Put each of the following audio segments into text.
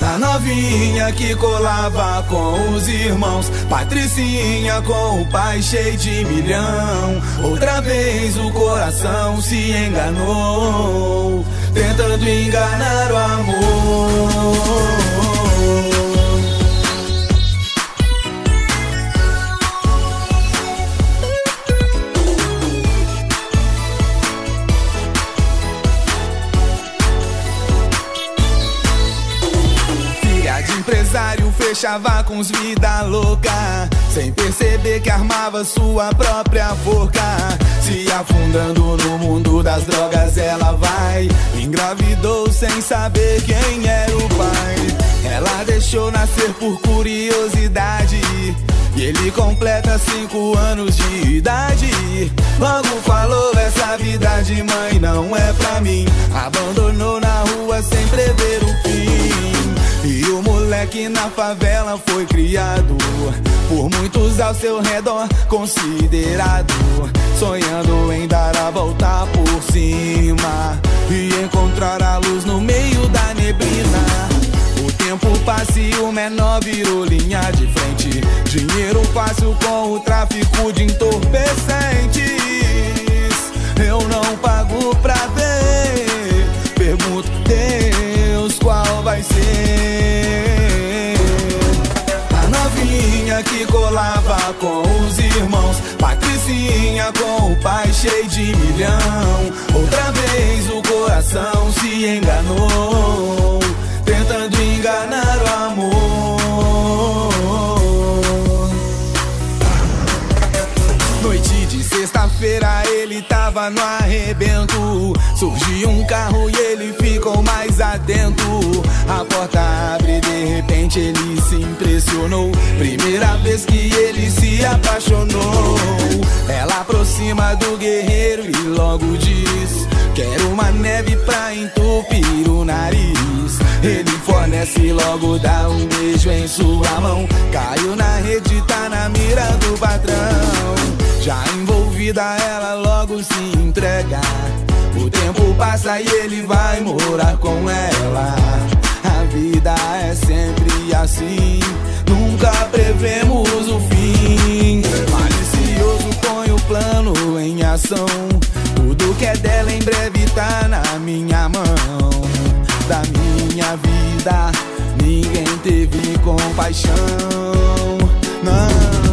A novinha que colava com os irmãos, Patricinha com o pai cheio de milhão. Outra vez o coração se enganou, tentando enganar o amor. Empresário fechava com os vida louca, sem perceber que armava sua própria forca. Se afundando no mundo das drogas ela vai, engravidou sem saber quem era o pai. Ela deixou nascer por curiosidade, e ele completa 5 anos de idade. Logo falou, essa vida de mãe não é pra mim. Abandonou na rua sem prever o fim. E o moleque na favela foi criado por muitos ao seu redor, considerado, sonhando em dar a volta por cima e encontrar a luz no meio da neblina. O tempo passa e o menor virou linha de frente. Dinheiro fácil com o tráfico de entorpecentes. Eu não pago pra ver, pergunto Deus qual vai ser. A novinha que colava com os irmãos, Patricinha com o pai cheio de milhão. Outra vez o coração se enganou, tentando enganar o amor. Noite de sexta-feira ele tava no arrebento. Surgiu um carro e ele ficou mais atento. A porta abre e de repente ele se impressionou. Primeira vez que ele se apaixonou. Ela aproxima do guerreiro e logo diz: quero uma neve pra entupir o nariz. Ele fornece, logo dá um beijo em sua mão. Caiu na rede, tá na mira do patrão. Já envolvida ela logo se entrega. O tempo passa e ele vai morar com ela. A vida é sempre assim, nunca prevemos o fim. Malicioso põe o plano em ação. Tudo que é dela em breve tá na minha mão. Da minha vida ninguém teve compaixão, não.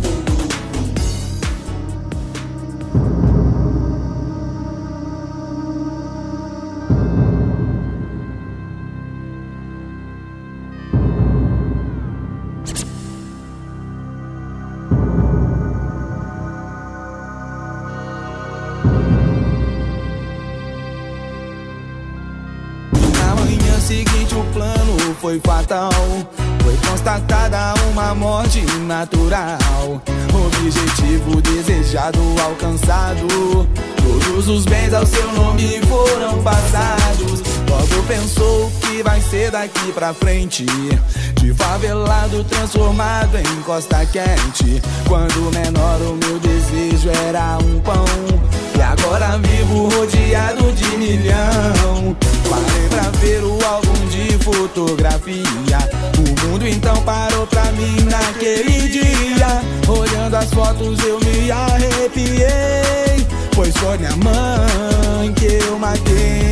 Seguinte o plano foi fatal. Foi constatada uma morte natural. Objetivo desejado alcançado. Todos os bens ao seu nome foram passados. Logo pensou que vai ser daqui pra frente, de favelado transformado em costa quente. Quando menor o meu desejo era um pão, e agora vivo rodeado de milhão. Parei pra ver o álbum de fotografia. O mundo então parou pra mim naquele dia. Olhando as fotos eu me arrepiei, pois foi minha mãe que eu matei.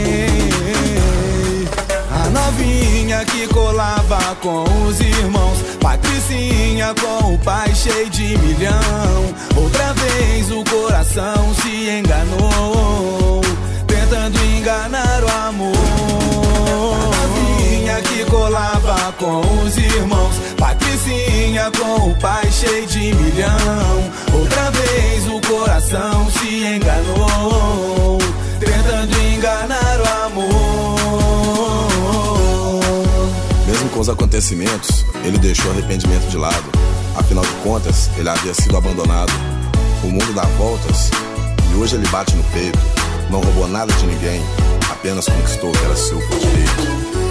A novinha que colava com os irmãos, Patricinha com o pai cheio de milhão. Outra vez o coração se enganou, tentando enganar o amor. A novinha que colava com os irmãos, Patricinha com o pai cheio de milhão. Outra vez o coração se enganou, tentando enganar o amor. Mesmo com os acontecimentos, ele deixou o arrependimento de lado. Afinal de contas, ele havia sido abandonado. O mundo dá voltas e hoje ele bate no peito. Não roubou nada de ninguém, apenas conquistou o que era seu por direito.